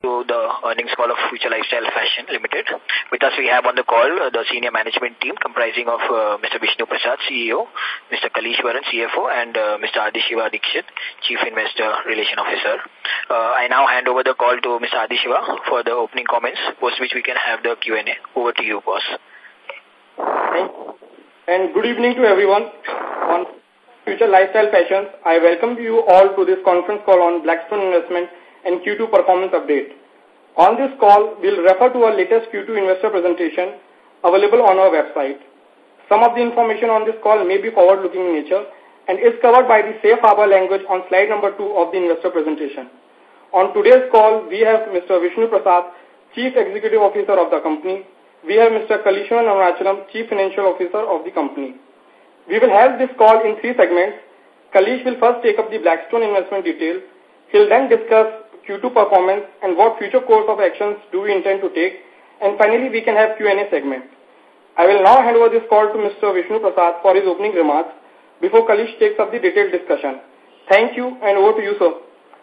To the earnings call of Future Lifestyle Fashion Limited. With us we have on the call the senior management team comprising of Mr. Vishnu Prasad, CEO, Mr. Kaleeswaran, CFO, and Mr. Adishiva Dixit, Chief Investor Relation Officer. I now hand over the call to Mr. Adishiva for the opening comments, post which we can have the Q&A. Over to you, boss. Thanks. And good evening to everyone. On Future Lifestyle Fashions, I welcome you all to this conference call on Blackstone Investment and Q2 performance update. On this call, we'll refer to our latest Q2 investor presentation available on our website. Some of the information on this call may be forward-looking in nature and is covered by the safe harbor language on slide number 2 of the investor presentation. On today's call, we have Mr. Vishnu Prasad, Chief Executive Officer of the company. We have Mr. Kaleeswaran Arunachalam, Chief Financial Officer of the company. We will have this call in 3 segments. Kaleesh will first take up the Blackstone investment details. He'll then discuss Q2 performance and what future course of actions do we intend to take. And finally, we can have Q&A segment. I will now hand over this call to Mr. Vishnu Prasad for his opening remarks before Kaleesh takes up the detailed discussion. Thank you, and over to you, sir.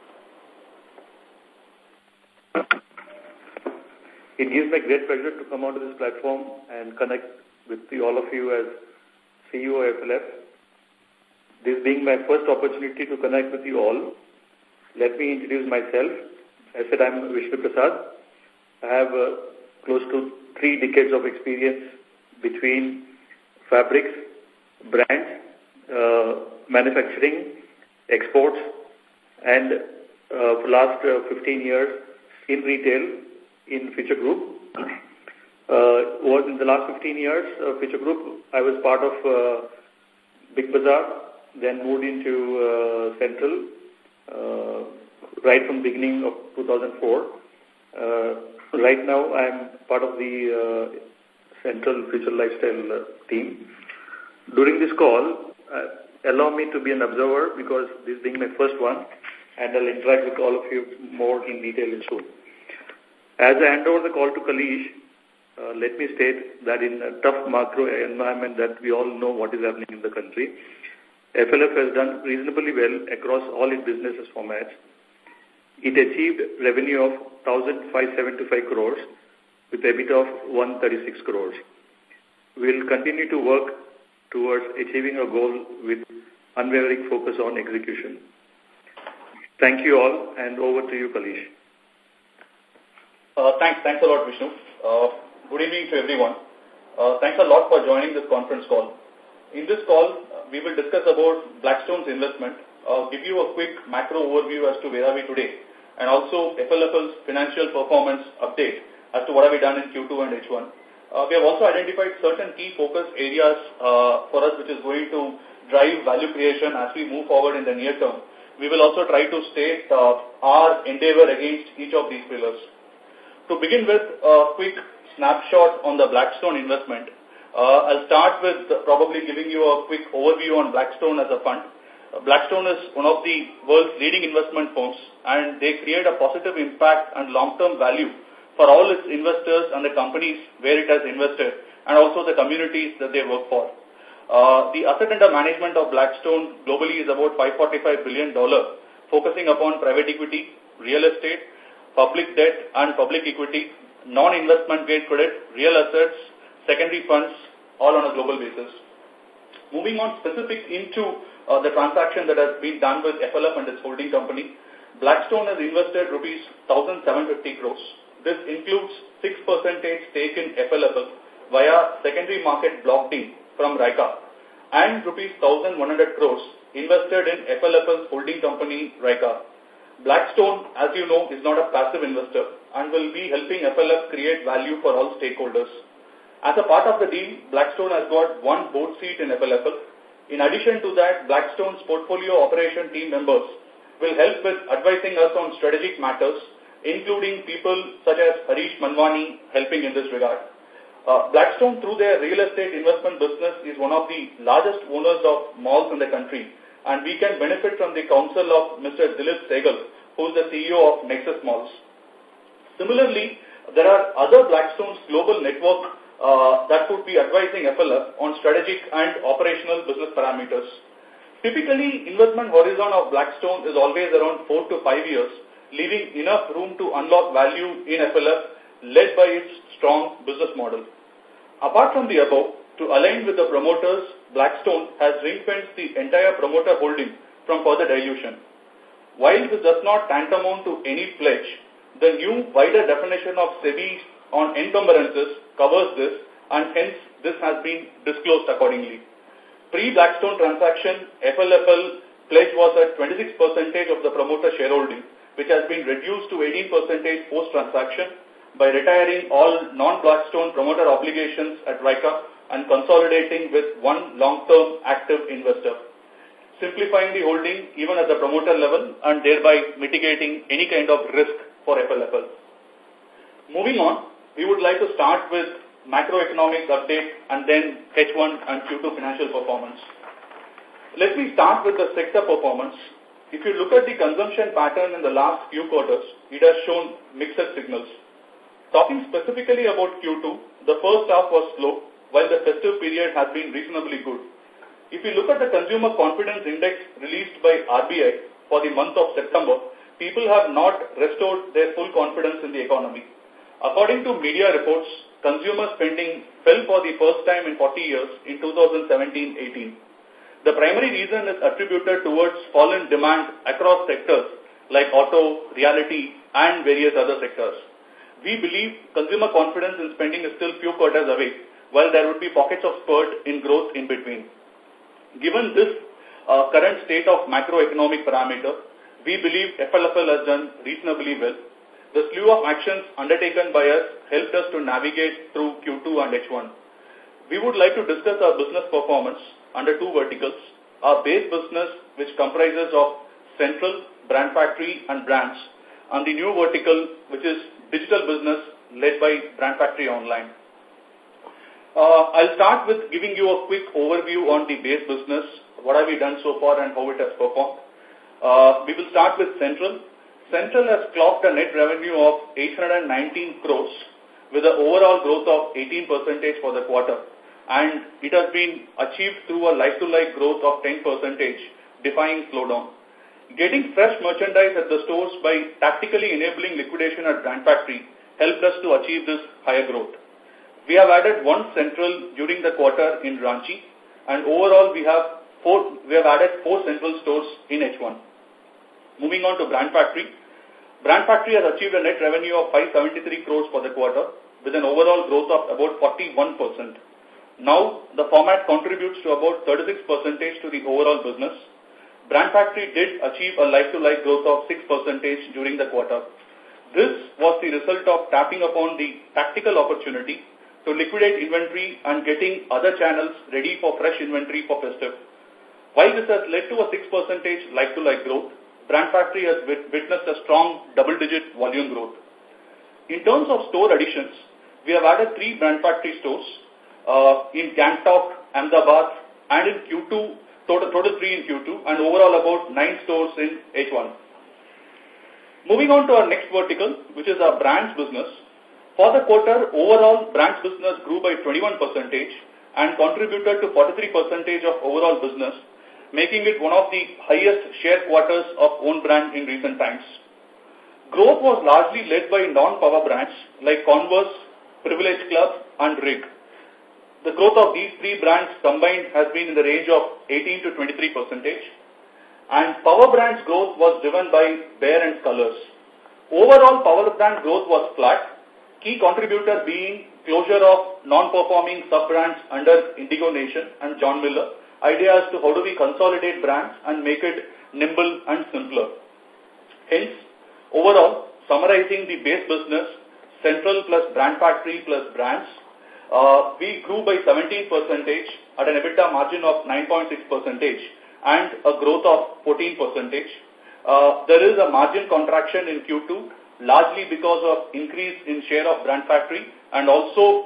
It gives me great pleasure to come onto this platform and connect with all of you as CEO of FLF. This being my first opportunity to connect with you all, let me introduce myself. I said I'm Vishnu Prasad. I have close to 3 decades of experience between fabrics, brands, manufacturing, exports, and for the last 15 years in retail in Future Group. In the last 15 years, Future Group, I was part of Big Bazaar, then moved into Central, right from the beginning of 2004. Right now, I'm part of the Central Future Lifestyle team. During this call, allow me to be an observer because this being my first one, and I'll interact with all of you more in detail soon. As I hand over the call to Kaleesh, let me state that in a tough macro environment that we all know what is happening in the country, FLF has done reasonably well across all its businesses formats. It achieved revenue of 1,575 crores with EBITDA of 136 crores. We will continue to work towards achieving a goal with unwavering focus on execution. Thank you all, and over to you, Kaleesh. Thanks a lot, Vishnu. Good evening to everyone. Thanks a lot for joining this conference call. In this call, we will discuss about Blackstone's investment, give you a quick macro overview as to where are we today, and also FLFL's financial performance update as to what have we done in Q2 and H1. We have also identified certain key focus areas for us which is going to drive value creation as we move forward in the near term. We will also try to state our endeavor against each of these pillars. To begin with a quick snapshot on the Blackstone investment, I'll start with probably giving you a quick overview on Blackstone as a fund. Blackstone is one of the world's leading investment firms, and they create a positive impact and long-term value for all its investors and the companies where it has invested, and also the communities that they work for. The asset under management of Blackstone globally is about $545 billion, focusing upon private equity, real estate, public debt and public equity, non-investment grade credit, real assets, secondary funds, all on a global basis. Moving on specific into the transaction that has been done with FLF and its holding company, Blackstone has invested rupees 1,750 crores. This includes 6% stake in FLFL via secondary market block deal from RICA and rupees 1,100 crores invested in FLFL's holding company RICA. Blackstone, as you know, is not a passive investor and will be helping FLF create value for all stakeholders. As a part of the deal, Blackstone has got 1 board seat in FLFL. In addition to that, Blackstone's portfolio operation team members will help with advising us on strategic matters, including people such as Harish Manwani helping in this regard. Blackstone, through their real estate investment business, is one of the largest owners of malls in the country, and we can benefit from the counsel of Mr. Dilip Sehgal, who is the CEO of Nexus Malls. Similarly, there are other Blackstone's global network that could be advising FLF on strategic and operational business parameters. Typically, investment horizon of Blackstone is always around 4 to 5 years, leaving enough room to unlock value in FLF led by its strong business model. Apart from the above, to align with the promoters, Blackstone has ring-fenced the entire promoter holding from further dilution. While this does not tantamount to any pledge, the new wider definition of SEBI on encumbrances covers this, and hence this has been disclosed accordingly. Pre-Blackstone transaction, FLFL pledge was at 26% of the promoter shareholding, which has been reduced to 18% post-transaction by retiring all non-Blackstone promoter obligations at RICA and consolidating with one long-term active investor, simplifying the holding even at the promoter level and thereby mitigating any kind of risk for FLFL. Moving on, we would like to start with macroeconomics update and then H1 and Q2 financial performance. Let me start with the sector performance. If you look at the consumption pattern in the last few quarters, it has shown mixed signals. Talking specifically about Q2, the first half was slow, while the festive period has been reasonably good. If you look at the Consumer Confidence Index released by RBI for the month of September, people have not restored their full confidence in the economy. According to media reports, consumer spending fell for the first time in 40 years in 2017-18. The primary reason is attributed towards fallen demand across sectors like auto, realty, and various other sectors. We believe consumer confidence in spending is still few quarters away, while there would be pockets of spurt in growth in between. Given this current state of macroeconomic parameter, we believe FLFL has done reasonably well. The slew of actions undertaken by us helped us to navigate through Q2 and H1. We would like to discuss our business performance under two verticals: our base business, which comprises of Central, Brand Factory, and brands, and the new vertical, which is digital business led by Brand Factory Online. I'll start with giving you a quick overview on the base business, what have we done so far and how it has performed. We will start with Central. Central has clocked a net revenue of 819 crores with an overall growth of 18% for the quarter, and it has been achieved through a like-to-like growth of 10%, defying slowdown. Getting fresh merchandise at the stores by tactically enabling liquidation at Brand Factory helped us to achieve this higher growth. We have added one Central during the quarter in Ranchi, and overall we have added 4 Central stores in H1. Moving on to Brand Factory. Brand Factory has achieved a net revenue of 573 crores for the quarter with an overall growth of about 41%. Now, the format contributes to about 36% to the overall business. Brand Factory did achieve a like-to-like growth of 6% during the quarter. This was the result of tapping upon the tactical opportunity to liquidate inventory and getting other channels ready for fresh inventory for festive. While this has led to a 6% like-to-like growth, Brand Factory has witnessed a strong double-digit volume growth. In terms of store additions, we have added 3 Brand Factory stores in Gangtok, Ahmedabad, and in Q2, total 3 in Q2, and overall about 9 stores in H1. Moving on to our next vertical, which is our brands business. For the quarter, overall brands business grew by 21% and contributed to 43% of overall business, making it one of the highest share quarters of own brand in recent times. Growth was largely led by non-power brands like Converse, Privilege Club, and RIG. The growth of these 3 brands combined has been in the range of 18 to 23%, and power brands growth was driven by Bear and Colors. Overall, power brand growth was flat, key contributor being closure of non-performing sub-brands under Indigo Nation and John Miller. Idea as to how do we consolidate brands and make it nimble and simpler. Hence, overall, summarizing the base business, Central plus Brand Factory plus brands, we grew by 17% at an EBITDA margin of 9.6% and a growth of 14%. There is a margin contraction in Q2, largely because of increase in share of Brand Factory and also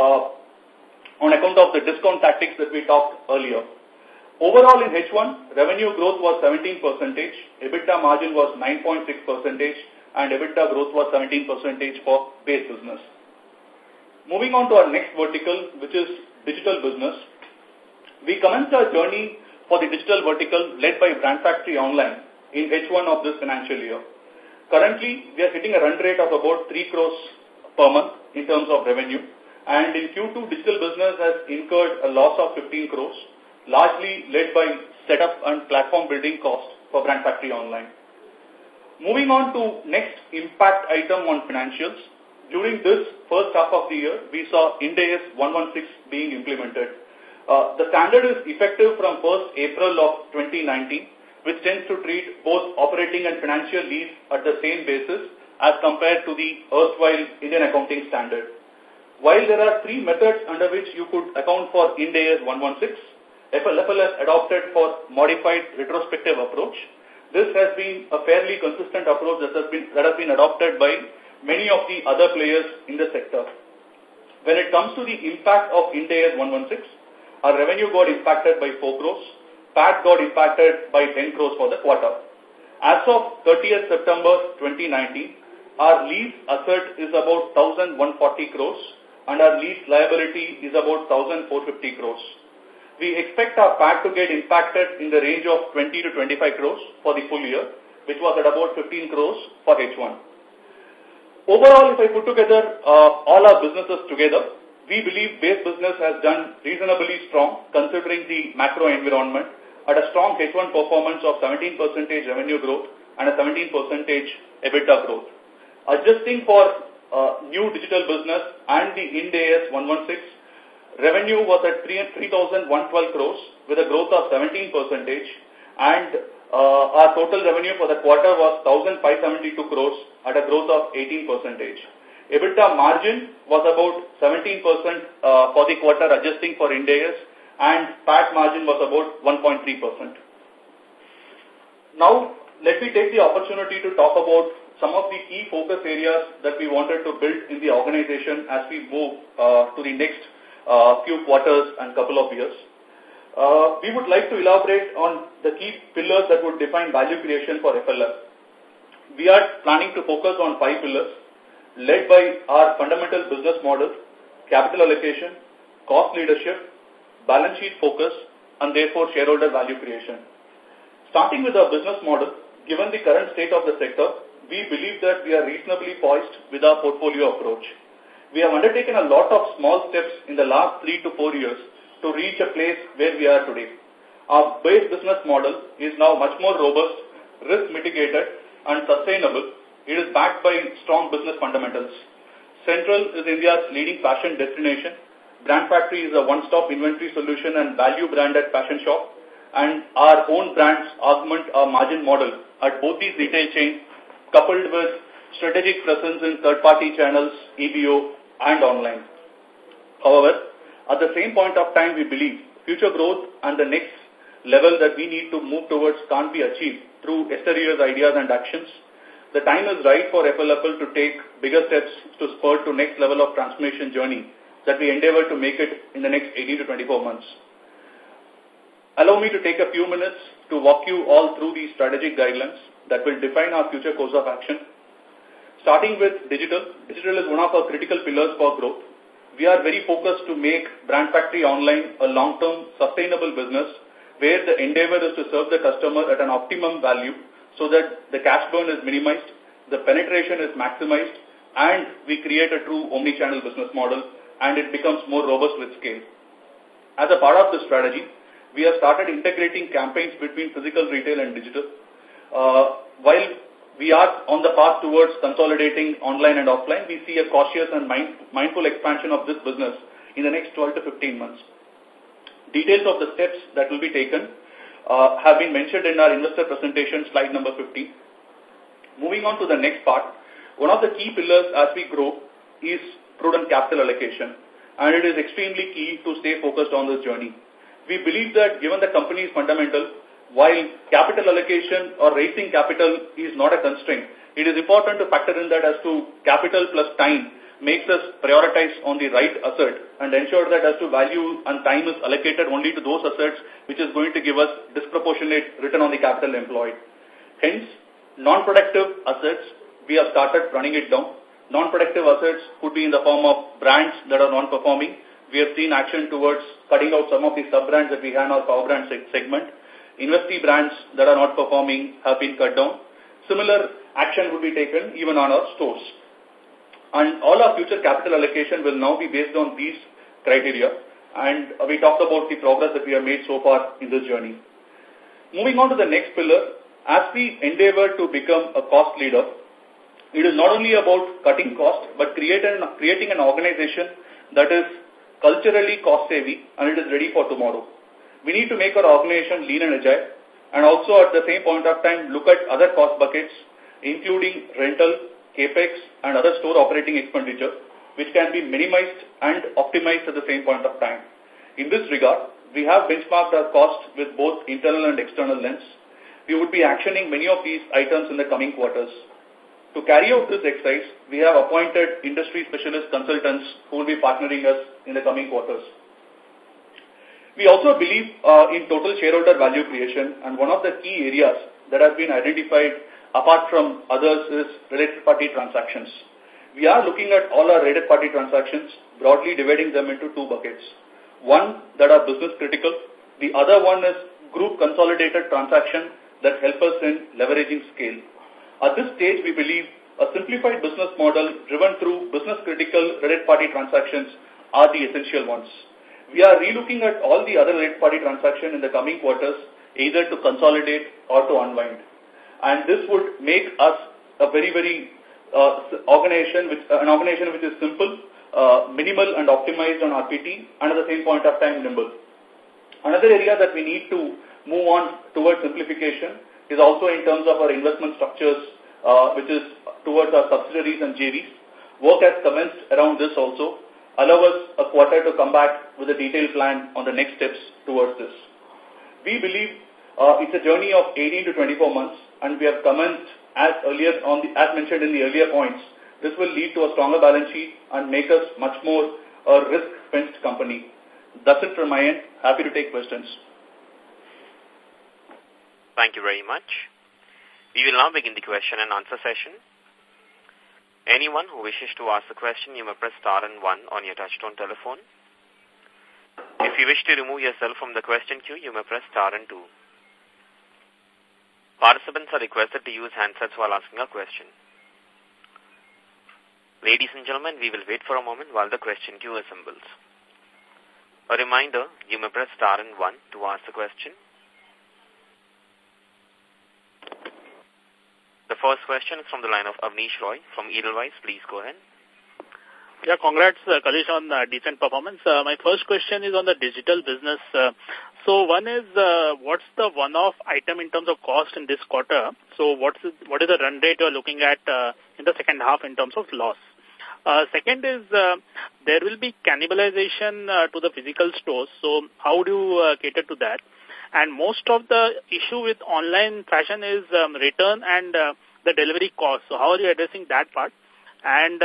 on account of the discount tactics that we talked earlier. Overall in H1, revenue growth was 17%, EBITDA margin was 9.6%, and EBITDA growth was 17% for base business. Moving on to our next vertical, which is digital business. We commenced our journey for the digital vertical led by Brand Factory Online in H1 of this financial year. Currently, we are hitting a run rate of about 3 crores per month in terms of revenue. And in Q2, digital business has incurred a loss of 15 crores, largely led by setup and platform building costs for Brand Factory Online. Moving on to next impact item on financials. During this first half of the year, we saw Ind AS 116 being implemented. The standard is effective from 1st April of 2019, which tends to treat both operating and financial lease at the same basis as compared to the erstwhile Indian accounting standard. While there are 3 methods under which you could account for Ind AS 116, FLFL has adopted for modified retrospective approach. This has been a fairly consistent approach that has been adopted by many of the other players in the sector. When it comes to the impact of Ind AS 116, our revenue got impacted by 4 crores, PAT got impacted by 10 crores for the quarter. As of 30th September 2019, our lease asset is about 1,140 crores and our lease liability is about 1,450 crores. We expect our PAT to get impacted in the range of 20 to 25 crores for the full year, which was at about 15 crores for H1. Overall, if I put together all our businesses together, we believe base business has done reasonably strong considering the macro environment at a strong H1 performance of 17% revenue growth and a 17% EBITDA growth. Adjusting for new digital business and the Ind AS 116, revenue was at 3,112 crores with a growth of 17% and our total revenue for the quarter was 1,572 crores at a growth of 18%. EBITDA margin was about 17% for the quarter adjusting for Ind AS and PAT margin was about 1.3%. Now, let me take the opportunity to talk about some of the key focus areas that we wanted to build in the organization as we move to the next few quarters and couple of years. We would like to elaborate on the key pillars that would define value creation for FLF. We are planning to focus on 5 pillars led by our fundamental business model, capital allocation, cost leadership, balance sheet focus, and therefore shareholder value creation. Starting with our business model, given the current state of the sector, we believe that we are reasonably poised with our portfolio approach. We have undertaken a lot of small steps in the last 3 to 4 years to reach a place where we are today. Our base business model is now much more robust, risk mitigated, and sustainable. It is backed by strong business fundamentals. Central is India's leading fashion destination. Brand Factory is a one-stop inventory solution and value-branded fashion shop. And our own brands augment our margin model at both these retail chains, coupled with strategic presence in third-party channels, EBO, and online. However, at the same point of time, we believe future growth and the next level that we need to move towards can't be achieved through yesteryear's ideas and actions. The time is right for FLFL to take bigger steps to spur to next level of transformation journey that we endeavor to make it in the next 18 to 24 months. Allow me to take a few minutes to walk you all through these strategic guidelines that will define our future course of action. Starting with digital. Digital is one of our critical pillars for growth. We are very focused to make Brand Factory Online a long-term sustainable business where the endeavor is to serve the customer at an optimum value so that the cash burn is minimized, the penetration is maximized, and we create a true omni-channel business model and it becomes more robust with scale. As a part of this strategy, we have started integrating campaigns between physical retail and digital. While we are on the path towards consolidating online and offline, we see a cautious and mindful expansion of this business in the next 12 to 15 months. Details of the steps that will be taken have been mentioned in our investor presentation, slide number 50. Moving on to the next part, one of the key pillars as we grow is prudent capital allocation, and it is extremely key to stay focused on this journey. We believe that given the company's fundamental, while capital allocation or raising capital is not a constraint, it is important to factor in that as to capital plus time makes us prioritize on the right asset and ensure that as to value and time is allocated only to those assets which is going to give us disproportionate return on the capital employed. Hence, non-productive assets, we have started running it down. Non-productive assets could be in the form of brands that are non-performing. We have seen action towards cutting out some of the sub-brands that we have in our power brand segment. Investee brands that are not performing have been cut down. Similar action would be taken even on our stores. And all our future capital allocation will now be based on these criteria. And we talked about the progress that we have made so far in this journey. Moving on to the next pillar, as we endeavor to become a cost leader, it is not only about cutting costs, but creating an organization that is culturally cost-savvy and it is ready for tomorrow. We need to make our organization lean and agile, and also at the same point of time look at other cost buckets, including rental, capex, and other store operating expenditure, which can be minimized and optimized at the same point of time. In this regard, we have benchmarked our costs with both internal and external lens. We would be actioning many of these items in the coming quarters. To carry out this exercise, we have appointed industry specialist consultants who will be partnering us in the coming quarters. We also believe in total shareholder value creation, and one of the key areas that has been identified apart from others is related party transactions. We are looking at all our related party transactions, broadly dividing them into two buckets. One that are business critical, the other one is group consolidated transaction that help us in leveraging scale. At this stage, we believe a simplified business model driven through business-critical related party transactions are the essential ones. We are relooking at all the other related party transactions in the coming quarters, either to consolidate or to unwind. And this would make us a very organization which is simple, minimal and optimized on RPT, and at the same point of time nimble. Another area that we need to move on towards simplification is also in terms of our investment structures, which is towards our subsidiaries and JVs. Work has commenced around this also. Allow us a quarter to come back with a detailed plan on the next steps towards this. We believe it's a journey of 18 to 24 months, and we have commenced as mentioned in the earlier points. This will lead to a stronger balance sheet and make us much more a risk-fenced company. That's it from my end. Happy to take questions. Thank you very much. We will now begin the question and answer session. Anyone who wishes to ask a question, you may press star and 1 on your touchtone telephone. If you wish to remove yourself from the question queue, you may press star and 2. Participants are requested to use handsets while asking a question. Ladies and gentlemen, we will wait for a moment while the question queue assembles. A reminder, you may press star and 1 to ask the question. The first question is from the line of Avnish Roy from Edelweiss. Please go ahead. Yeah, congrats, Kalesh, on decent performance. My first question is on the digital business. So one is, what's the one-off item in terms of cost in this quarter? So what is the run rate you're looking at in the second half in terms of loss? Second is, there will be cannibalization to the physical stores. So how do you cater to that? And most of the issue with online fashion is return and the delivery cost. So how are you addressing that part? And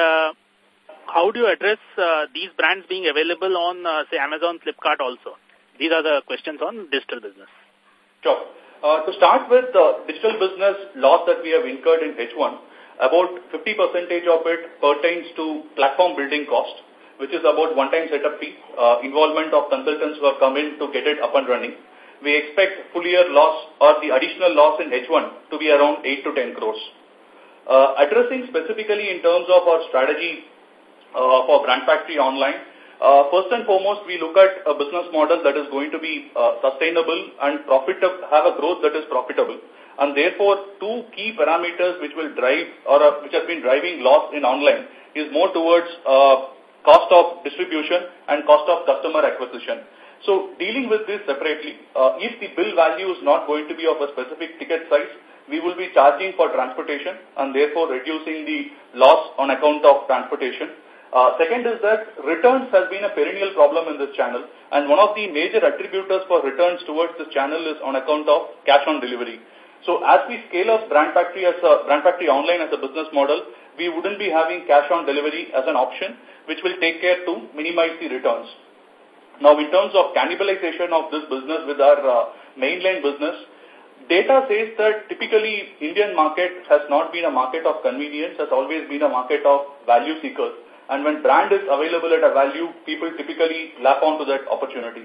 how do you address these brands being available on, say, Amazon, Flipkart also? These are the questions on digital business. Sure. To start with, the digital business loss that we have incurred in H1, about 50% of it pertains to platform building cost, which is about one-time setup fee, involvement of consultants who have come in to get it up and running. We expect full year loss or the additional loss in H1 to be around 8 to 10 crores. Addressing specifically in terms of our strategy for Brand Factory Online, first and foremost, we look at a business model that is going to be sustainable and have a growth that is profitable. And therefore, two key parameters which will drive which have been driving loss in online is more towards cost of distribution and cost of customer acquisition. So dealing with this separately, if the bill value is not going to be of a specific ticket size, we will be charging for transportation and therefore reducing the loss on account of transportation. Second is that returns has been a perennial problem in this channel, and one of the major attributors for returns towards this channel is on account of cash on delivery. So as we scale up Brand Factory Online as a business model, we wouldn't be having cash on delivery as an option, which will take care to minimize the returns. Now, in terms of cannibalization of this business with our mainline business, data says that typically Indian market has not been a market of convenience, has always been a market of value seekers. And when brand is available at a value, people typically lap onto that opportunity.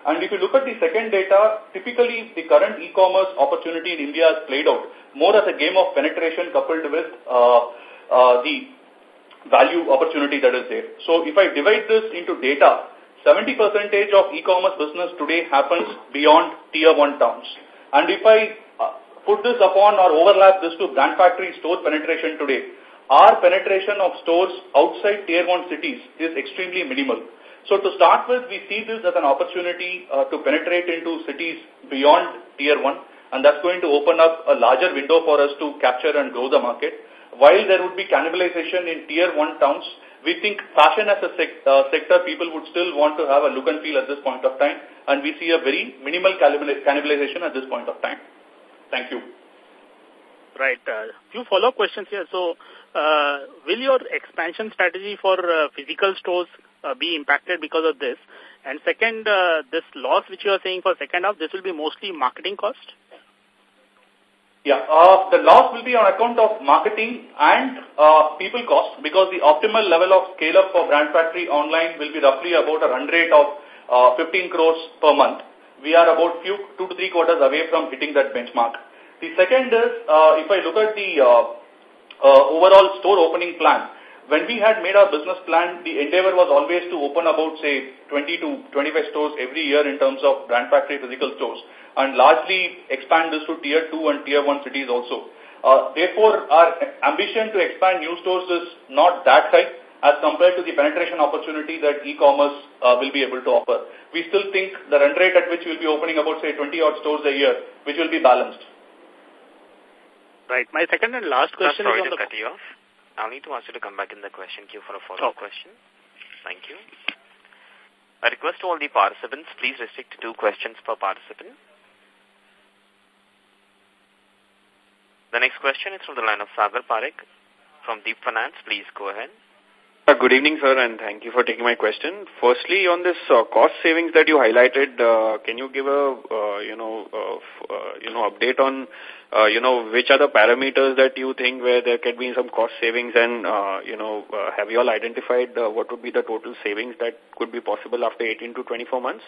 And if you look at the second data, typically the current e-commerce opportunity in India has played out more as a game of penetration coupled with the value opportunity that is there. So if I divide this into data, 70% of e-commerce business today happens beyond tier 1 towns. And if I put this upon or overlap this to Brand Factory store penetration today, our penetration of stores outside tier 1 cities is extremely minimal. So to start with, we see this as an opportunity to penetrate into cities beyond tier 1, and that's going to open up a larger window for us to capture and grow the market. While there would be cannibalization in tier 1 towns, we think fashion as a sector, people would still want to have a look and feel at this point of time, and we see a very minimal cannibalization at this point of time. Thank you. Right. Few follow-up questions here. So, will your expansion strategy for physical stores be impacted because of this? And second, this loss which you are saying for second half, this will be mostly marketing cost? Yeah, the loss will be on account of marketing and people cost, because the optimal level of scale-up for Brand Factory online will be roughly about a run rate of 15 crores per month. We are about 2 to 3 quarters away from hitting that benchmark. The second is, if I look at the overall store opening plan, when we had made our business plan, the endeavor was always to open about, say, 20 to 25 stores every year in terms of Brand Factory physical stores, and largely expand this to tier 2 and tier 1 cities also. Therefore, our ambition to expand new stores is not that high as compared to the penetration opportunity that e-commerce will be able to offer. We still think the run rate at which we'll be opening about, say, 20-odd stores a year, which will be balanced. Right. My second and last question sorry is on to the... cut you off. I'll need to ask you to come back in the question queue for a follow-up question. Thank you. I request to all the participants, please restrict to 2 questions per participant. The next question is from the line of Sagar Parekh from Deep Finance. Please go ahead. Good evening, sir, and thank you for taking my question. Firstly, on this cost savings that you highlighted, can you give a update on which are the parameters that you think where there can be some cost savings, and have you all identified what would be the total savings that could be possible after 18 to 24 months?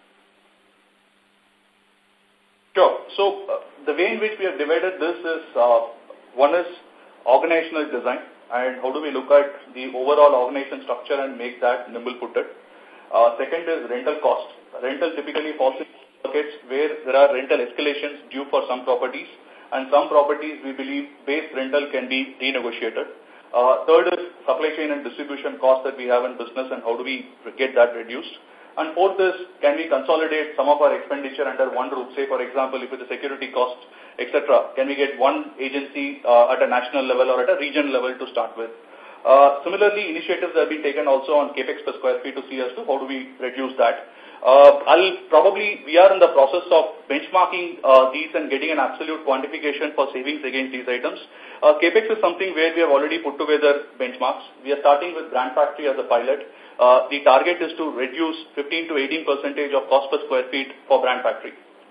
Sure. So the way in which we have divided this is, one is organizational design, and how do we look at the overall organization structure and make that nimble-footed. Second is rental cost. Rental typically falls in buckets where there are rental escalations due for some properties, and some properties we believe base rental can be renegotiated. Third is supply chain and distribution costs that we have in business, and how do we get that reduced. And fourth is, can we consolidate some of our expenditure under one roof? Say, for example, if it's a security cost, etc., can we get one agency at a national level or at a regional level to start with? Similarly, initiatives have been taken also on capex per square feet to see as to how do we reduce that. We are in the process of benchmarking these and getting an absolute quantification for savings against these items. Capex is something where we have already put together benchmarks. We are starting with Brand Factory as a pilot. The target is to reduce 15 to 18% of cost per square feet for Brand Factory.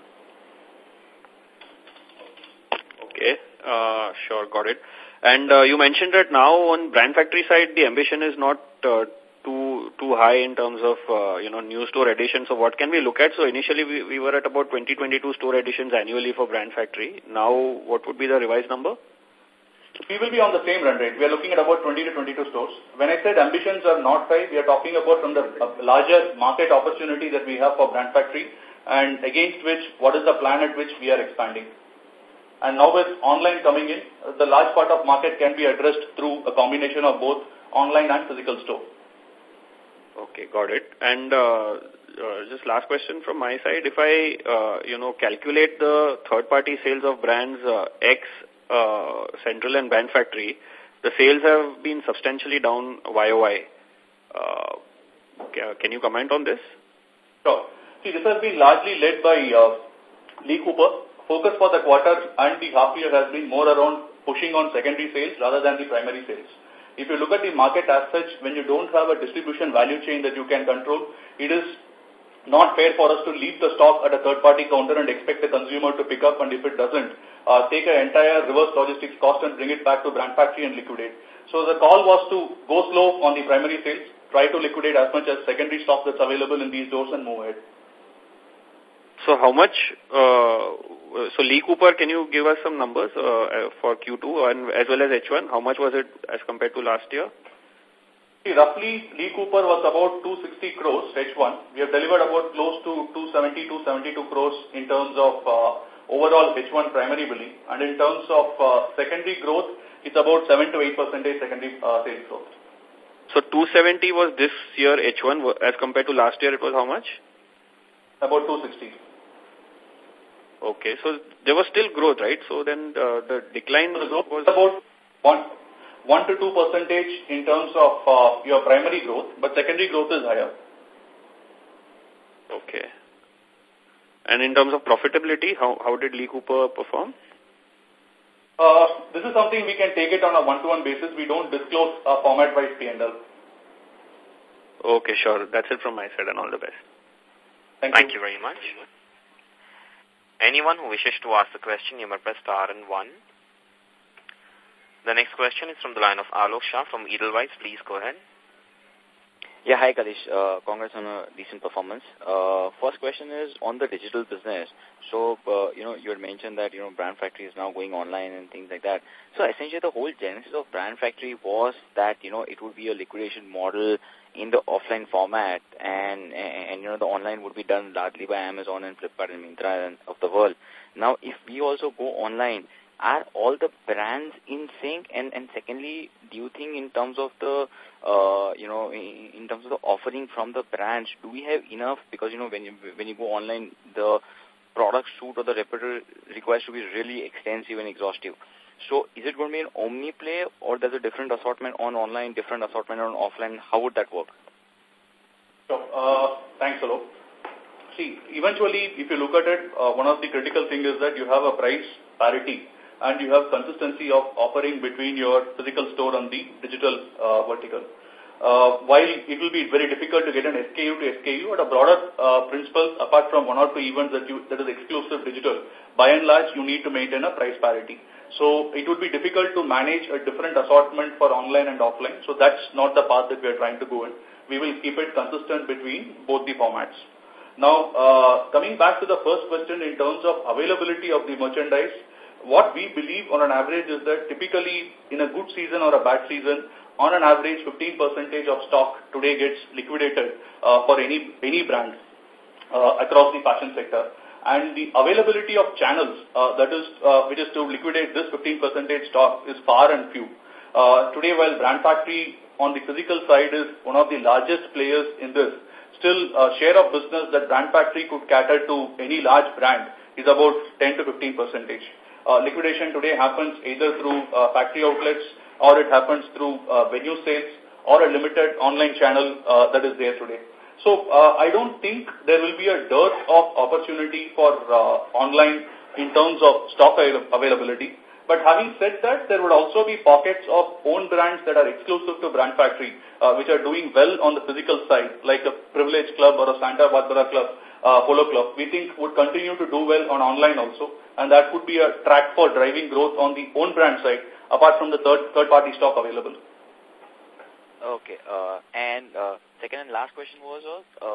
Okay, sure, got it. And you mentioned that now on Brand Factory side, the ambition is not too high in terms of new store additions. So what can we look at? So initially we were at about 20-22 store additions annually for Brand Factory. Now what would be the revised number? We will be on the same run rate. We are looking at about 20 to 22 stores. When I said ambitions are not high, we are talking about from the larger market opportunity that we have for Brand Factory, and against which, what is the plan at which we are expanding. And now with online coming in, the large part of market can be addressed through a combination of both online and physical store. Okay, got it. And just last question from my side. If I, calculate the third-party sales of brands X, Central and Brand Factory, the sales have been substantially down YOY. Can you comment on this? Sure. See, this has been largely led by Lee Cooper. Focus for the quarter and the half year has been more around pushing on secondary sales rather than the primary sales. If you look at the market as such, when you don't have a distribution value chain that you can control, it is not fair for us to leave the stock at a third-party counter and expect the consumer to pick up, and if it doesn't, take an entire reverse logistics cost and bring it back to Brand Factory and liquidate. So the call was to go slow on the primary sales, try to liquidate as much as secondary stock that's available in these stores and move ahead. So how much, so Lee Cooper, can you give us some numbers for Q2 and as well as H1? How much was it as compared to last year? Roughly, Lee Cooper was about 260 crores H1. We have delivered about close to 270, 272 crores in terms of overall H1 primary billing. And in terms of secondary growth, it's about 7 to 8% secondary sales growth. So 270 was this year H1 as compared to last year. It was how much? About 260. Okay, so there was still growth, right? So then the decline was about 1 to 2% in terms of your primary growth, but secondary growth is higher. Okay. And in terms of profitability, how did Lee Cooper perform? This is something we can take it on a one-to-one basis. We don't disclose format-wise P&L. Okay, sure. That's it from my side, and all the best. Thank you very much. Anyone who wishes to ask a question, you may press star and 1. The next question is from the line of Alok Shah from Edelweiss. Please go ahead. Yeah, hi Kalesh. Congrats on a decent performance. First question is on the digital business. So, you had mentioned that, Brand Factory is now going online and things like that. So essentially the whole genesis of Brand Factory was that, it would be a liquidation model in the offline format and the online would be done largely by Amazon and Flipkart and Myntra and of the world. Now, if we also go online, are all the brands in sync? And secondly, do you think in terms of the, in terms of the offering from the brands, do we have enough? Because, when you go online, the product suite or the repertoire requires to be really extensive and exhaustive. So is it going to be an omni play or there's a different assortment on online, different assortment on offline? How would that work? So, thanks, Alok. See, eventually, if you look at it, one of the critical things is that you have a price parity and you have consistency of offering between your physical store and the digital vertical. While it will be very difficult to get an SKU to SKU at a broader principles, apart from 1 or 2 events that is exclusive digital, by and large, you need to maintain a price parity. So it would be difficult to manage a different assortment for online and offline. So that's not the path that we are trying to go in. We will keep it consistent between both the formats. Now, coming back to the first question in terms of availability of the merchandise, what we believe on an average is that typically in a good season or a bad season, on an average 15% of stock today gets liquidated for any brand across the fashion sector. And the availability of channels which is to liquidate this 15% stock is far and few. Today, while Brand Factory on the physical side is one of the largest players in this, still share of business that Brand Factory could cater to any large brand is about 10 to 15%. Liquidation today happens either through factory outlets or it happens through venue sales or a limited online channel that is there today. So I don't think there will be a dearth of opportunity for online in terms of stock availability. But having said that, there would also be pockets of own brands that are exclusive to Brand Factory, which are doing well on the physical side, like a Privilege Club or a Santa Barbara Club, Polo Club, we think would continue to do well on online also. And that could be a track for driving growth on the own brand side, apart from the third-party stock available. Okay. Second and last question was,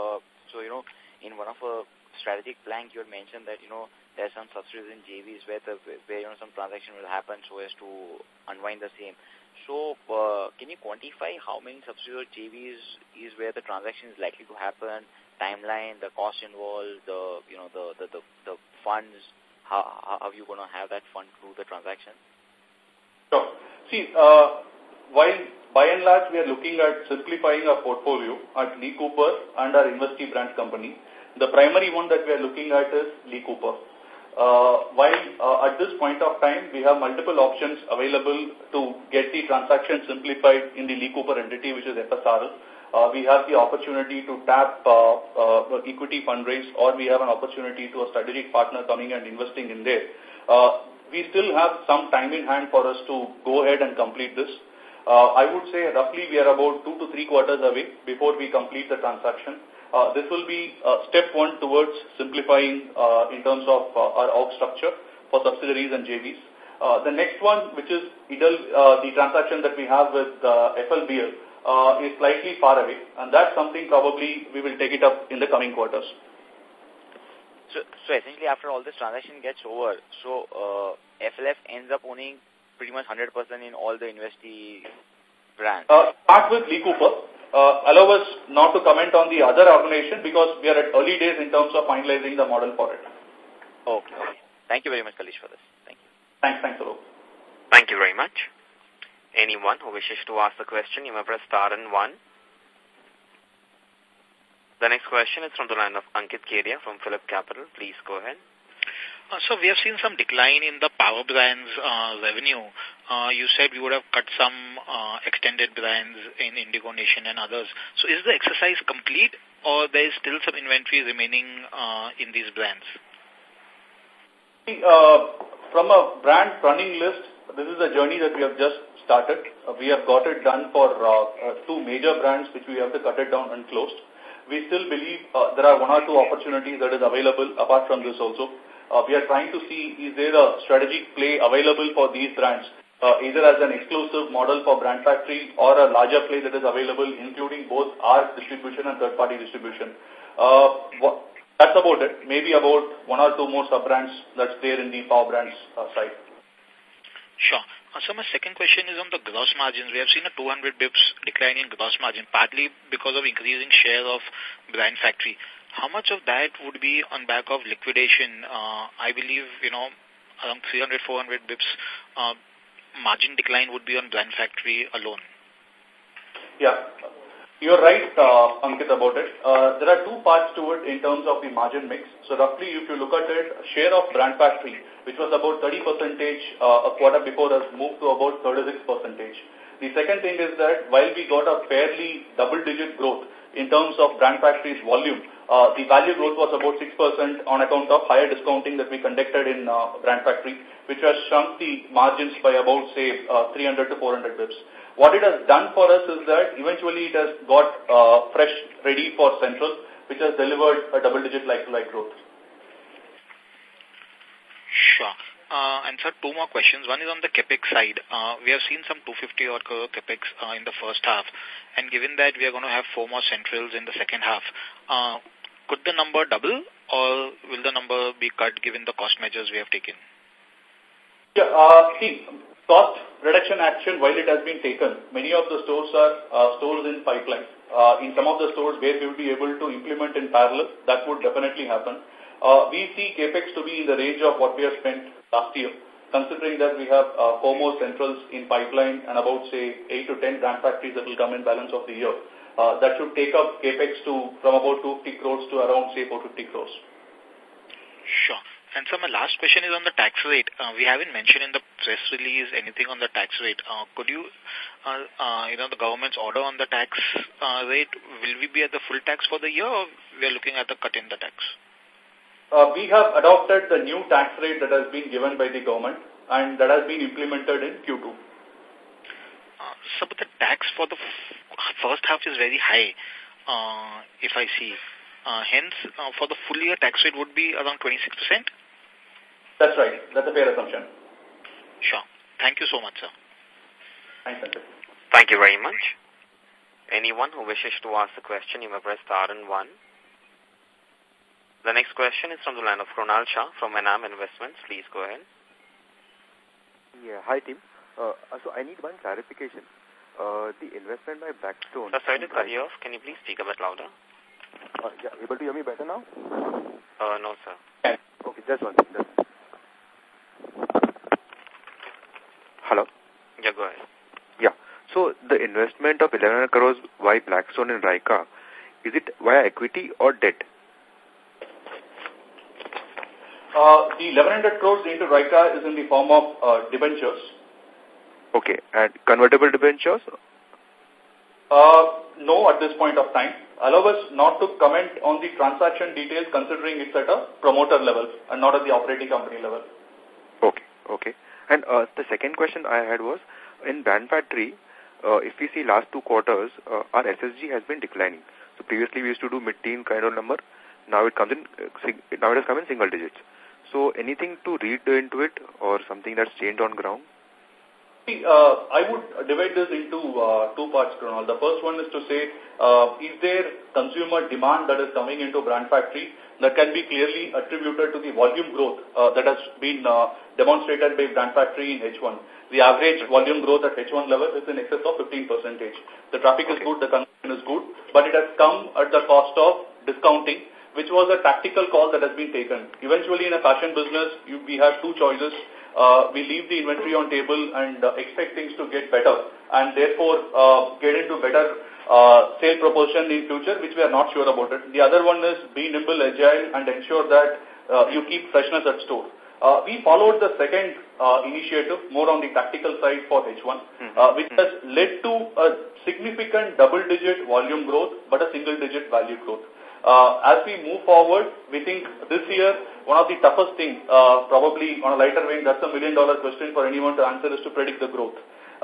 in one of a strategic plank, you had mentioned that, there's some subsidiaries in JVs where some transaction will happen so as to unwind the same. So, can you quantify how many subsidiaries or JVs is where the transaction is likely to happen, timeline, the cost involved, the funds, how are you going to have that fund through the transaction? Sure. See, while by and large we are looking at simplifying our portfolio at Lee Cooper and our Investee Brands company, the primary one that we are looking at is Lee Cooper. While at this point of time we have multiple options available to get the transaction simplified in the Lee Cooper entity, which is FSRL. We have the opportunity to tap equity fundraise, or we have an opportunity to a strategic partner coming and investing in there. We still have some time in hand for us to go ahead and complete this. I would say roughly we are about 2 to 3 quarters away before we complete the transaction. This will be step 1 towards simplifying in terms of our org structure for subsidiaries and JVs. The next one, which is the transaction that we have with FLBL, is slightly far away, and that's something probably we will take it up in the coming quarters. So essentially, after all this transaction gets over, so FLF ends up owning pretty much 100% in all the investee brands. Start with Lee Cooper. Allow us not to comment on the other organization because we are at early days in terms of finalizing the model for it. Okay. Thank you very much, Kaleesh, for this. Thank you. Thanks, Alok. Thank you very much. Anyone who wishes to ask a question, you may press star and 1. The next question is from the line of Ankit Kedia from Phillip Capital. Please go ahead. So we have seen some decline in the power brands revenue. You said we would have cut some extended brands in Indigo Nation and others. So is the exercise complete or there is still some inventory remaining in these brands? From a brand running list, this is a journey that we have just started. We have got it done for 2 major brands which we have to cut it down and closed. We still believe there are 1 or 2 opportunities that is available apart from this also. We are trying to see is there a strategic play available for these brands, either as an exclusive model for Brand Factory or a larger play that is available including both our distribution and third-party distribution. That's about it. Maybe about 1 or 2 more sub-brands that's there in the power brands side. Sure. So my second question is on the gross margins. We have seen a 200 bips decline in gross margin, partly because of increasing share of Brand Factory. How much of that would be on back of liquidation? I believe, around 300, 400 bips margin decline would be on Brand Factory alone. Yeah. You're right, Ankit, about it. There are 2 parts to it in terms of the margin mix. So roughly, if you look at it, share of Brand Factory, which was about 30% a quarter before, has moved to about 36%. The second thing is that while we got a fairly double-digit growth in terms of Brand Factory's volume, the value growth was about 6% on account of higher discounting that we conducted in Brand Factory, which has shrunk the margins by about, say, 300 to 400 bips. What it has done for us is that eventually it has got fresh ready for Central, which has delivered a double-digit like-to-like growth. Sure. And sir, 2 more questions. One is on the CapEx side. We have seen some 250 odd crore CapEx in the first half. And given that we are going to have 4 more Centrals in the second half, could the number double or will the number be cut given the cost measures we have taken? Yeah, see, cost reduction action, while it has been taken, many of the stores are stores in pipeline. In some of the stores where we will be able to implement in parallel, that would definitely happen. We see CapEx to be in the range of what we have spent last year, considering that we have 4 more Centrals in pipeline and about, say, 8 to 10 Brand Factories that will come in balance of the year. That should take up CapEx from about 250 crores to around, say, 450 crores. Sure. And so my last question is on the tax rate. We haven't mentioned in the press release anything on the tax rate. Could you, the government's order on the tax rate, will we be at the full tax for the year or we are looking at the cut in the tax? We have adopted the new tax rate that has been given by the government and that has been implemented in Q2. So but the tax for the first half is very high, if I see. Hence, for the full year tax rate would be around 26%? That's right. That's a fair assumption. Sure. Thank you so much, sir. Thanks, sir. Thank you very much. Anyone who wishes to ask a question, you may press star and 1. The next question is from the line of Krunal Shah from Enam Investments. Please go ahead. Yeah, hi team. So I need one clarification. The investment by Blackstone... Sorry to cut you off. Can you please speak a bit louder? Yeah, able to hear me better now? No, sir. Okay, just one second. Hello? Yeah, go ahead. Yeah. So the investment of 1100 crores by Blackstone in Ryka, is it via equity or debt? The 1100 crores into Ryka is in the form of debentures. Okay, and convertible debentures? No, at this point of time. Allow us not to comment on the transaction details considering it's at a promoter level and not at the operating company level. Okay. And the second question I had was, in Brand Factory, if we see last 2 quarters, our SSG has been declining. So previously we used to do mid-teen kind of number. Now it has come in single digits. So anything to read into it or something that's changed on ground? I would divide this into two parts, Krunal. The first one is to say, is there consumer demand that is coming into Brand Factory that can be clearly attributed to the volume growth that has been demonstrated by Brand Factory in H1. The average volume growth at H1 level is in excess of 15%. The traffic is good, the consumption is good, but it has come at the cost of discounting, which was a tactical call that has been taken. Eventually, in a fashion business, we have two choices. We leave the inventory on table and expect things to get better, and therefore get into better sale proportion in future, which we are not sure about it. The other one is be nimble, agile, and ensure that you keep freshness at store. We followed the second initiative more on the tactical side for H1, which has led to a significant double-digit volume growth, but a single-digit value growth. As we move forward, we think this year, one of the toughest things, probably on a lighter vein, that's $1 million question for anyone to answer, is to predict the growth.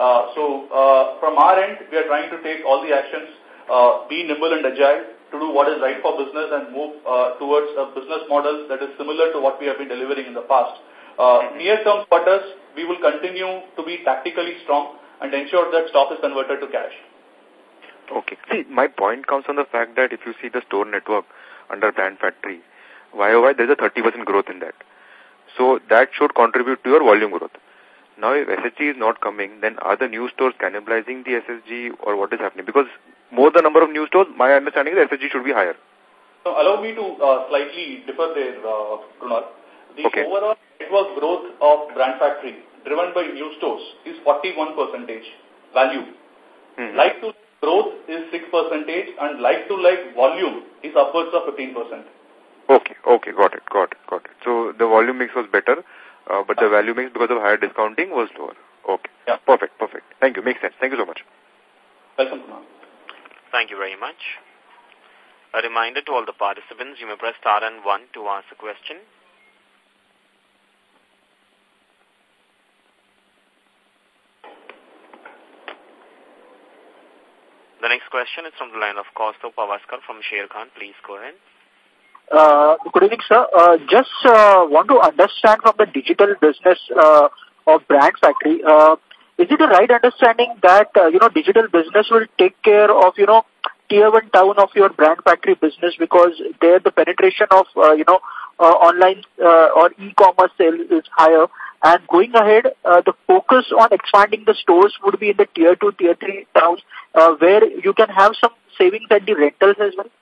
From our end, we are trying to take all the actions, be nimble and agile, to do what is right for business and move towards a business model that is similar to what we have been delivering in the past. Near-term quarters, we will continue to be tactically strong and ensure that stock is converted to cash. Okay. See, my point comes from the fact that if you see the store network under Brand Factory, YOY, there's a 30% growth in that. So that should contribute to your volume growth. Now, if SSG is not coming, then are the new stores cannibalizing the SSG, or what is happening? Because more the number of new stores, my understanding is the SSG should be higher. So allow me to slightly differ there, Krunal. The overall network growth of Brand Factory, driven by new stores, is 41% value. Like-to growth is 6%, and like-to-like volume is upwards of 15%. Okay, got it. So the volume mix was better, but the value mix because of higher discounting was lower. Okay, yeah. Perfect. Thank you, makes sense. Thank you so much. Welcome, Kunal. Thank you very much. A reminder to all the participants, you may press star and 1 to ask a question. The next question is from the line of Kaustav Pawaskar from Sharekhan. Please go ahead. Good evening, sir. Just want to understand from the digital business of Brand Factory. Is it a right understanding that digital business will take care of tier 1 town of your Brand Factory business, because there the penetration of online or e-commerce sale is higher, and going ahead the focus on expanding the stores would be in the tier 2, tier 3 towns where you can have some savings at the rentals as well?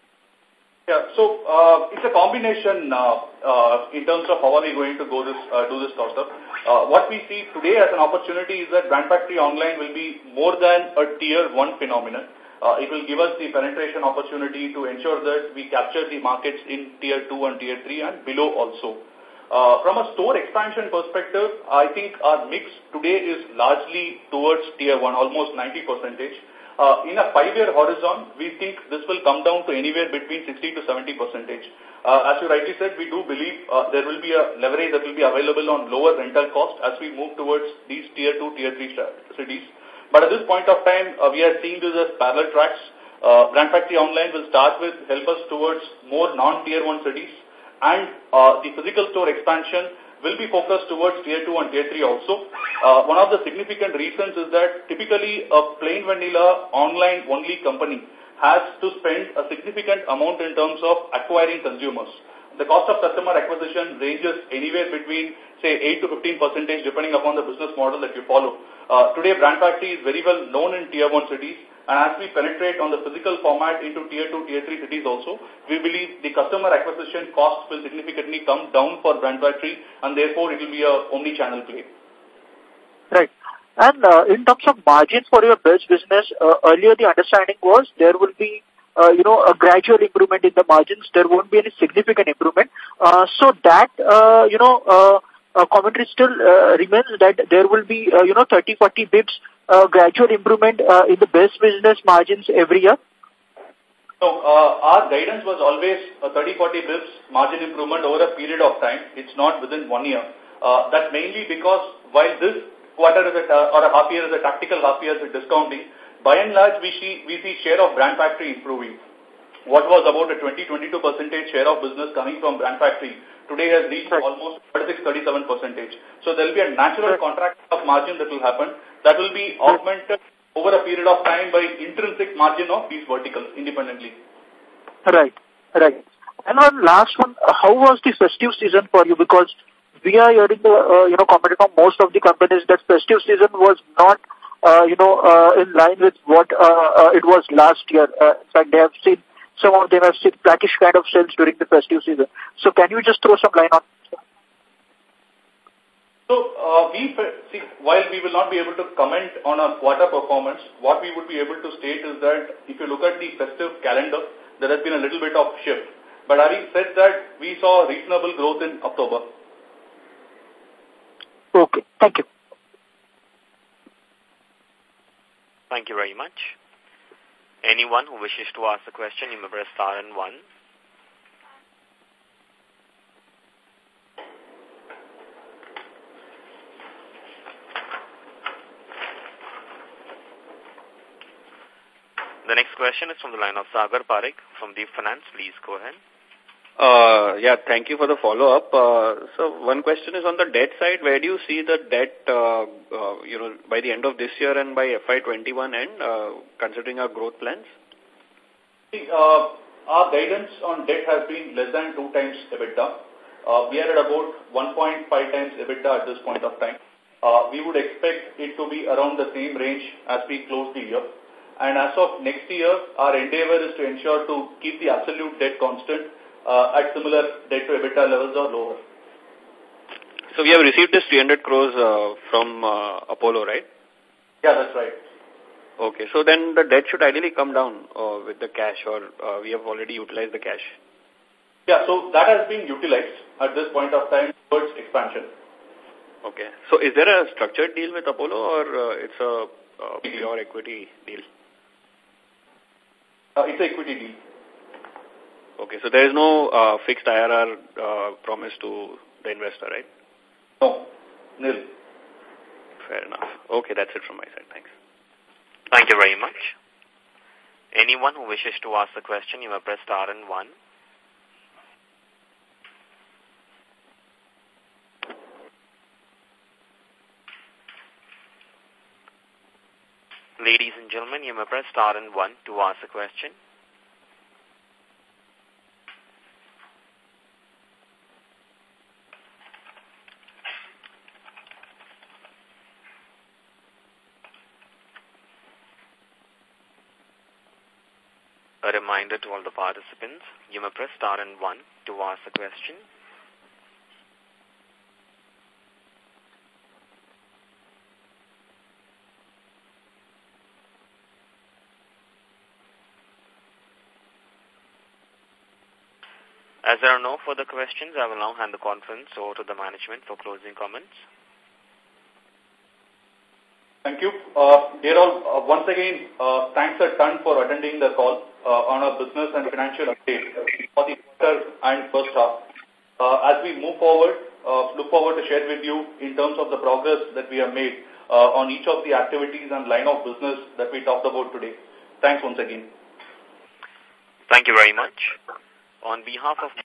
Yeah, so it's a combination in terms of how are we going to do this, Kaustav. What we see today as an opportunity is that Brand Factory Online will be more than a tier 1 phenomenon. It will give us the penetration opportunity to ensure that we capture the markets in tier 2 and tier 3 and below also. From a store expansion perspective, I think our mix today is largely towards tier 1, almost 90%. In a 5-year horizon, we think this will come down to anywhere between 60 to 70%. As you rightly said, we do believe there will be a leverage that will be available on lower rental cost as we move towards these tier 2, tier 3 cities. But at this point of time, we are seeing this as parallel tracks. Brand Factory Online will start with help us towards more non-tier 1 cities, and the physical store expansion will be focused towards tier 2 and tier 3 also. One of the significant reasons is that typically a plain vanilla online-only company has to spend a significant amount in terms of acquiring consumers. The cost of customer acquisition ranges anywhere between, say, 8 to 15%, depending upon the business model that you follow. Today, Brand Factory is very well known in tier 1 cities, and as we penetrate on the physical format into tier 2, tier 3 cities also, we believe the customer acquisition cost will significantly come down for Brand Factory, and therefore it will be a omni-channel play. Right. And in terms of margins for your business, earlier the understanding was there will be a gradual improvement in the margins. There won't be any significant improvement. So that, commentary still remains that there will be, 30-40 bips gradual improvement in the base business margins every year. So our guidance was always a 30-40 bips margin improvement over a period of time. It's not within 1 year. That's mainly because while this quarter is or a half year is a tactical half year with discounting, by and large we see share of Brand Factory improving. What was about a 20-22% share of business coming from Brand Factory today has reached almost 36-37%. So there will be a natural contract of margin that will happen that will be augmented over a period of time by intrinsic margin of these verticals independently. Right. And one last one, how was the festive season for you? Because we are hearing the, commented from most of the companies that festive season was not, in line with what it was last year. In fact, they have seen, some of them have seen blackish kind of sales during the festive season. So can you just throw some light on? So, while we will not be able to comment on a quarter performance, what we would be able to state is that if you look at the festive calendar, there has been a little bit of shift. But having said that, we saw reasonable growth in October. Okay, thank you. Thank you very much. Anyone who wishes to ask a question, you may press star and 1. The next question is from the line of Sagar Parekh from Deep Finance. Please go ahead. Thank you for the follow-up. So one question is on the debt side. Where do you see the debt, by the end of this year and by FY21 end, considering our growth plans? Our guidance on debt has been less than 2 times EBITDA. We are at about 1.5 times EBITDA at this point of time. We would expect it to be around the same range as we close the year. And as of next year, our endeavor is to ensure to keep the absolute debt constant at similar debt to EBITDA levels or lower. So we have received this 300 crores from Apollo, right? Yeah, that's right. Okay, so then the debt should ideally come down with the cash, or we have already utilized the cash? Yeah, so that has been utilized at this point of time towards expansion. Okay, so is there a structured deal with Apollo, or it's a pure equity deal? It's an equity deal. Okay, so there is no fixed IRR promise to the investor, right? No, nil. Fair enough. Okay, that's it from my side. Thanks. Thank you very much. Anyone who wishes to ask a question, you may press star and 1. Ladies and gentlemen, you may press star and 1 to ask a question. A reminder to all the participants, you may press star and 1 to ask a question. As there are no further questions, I will now hand the conference over to the management for closing comments. Thank you. Dear all, once again, thanks a ton for attending the call on our business and financial update for the quarter and first half. As we move forward, look forward to share with you in terms of the progress that we have made on each of the activities and line of business that we talked about today. Thanks once again. Thank you very much. On behalf of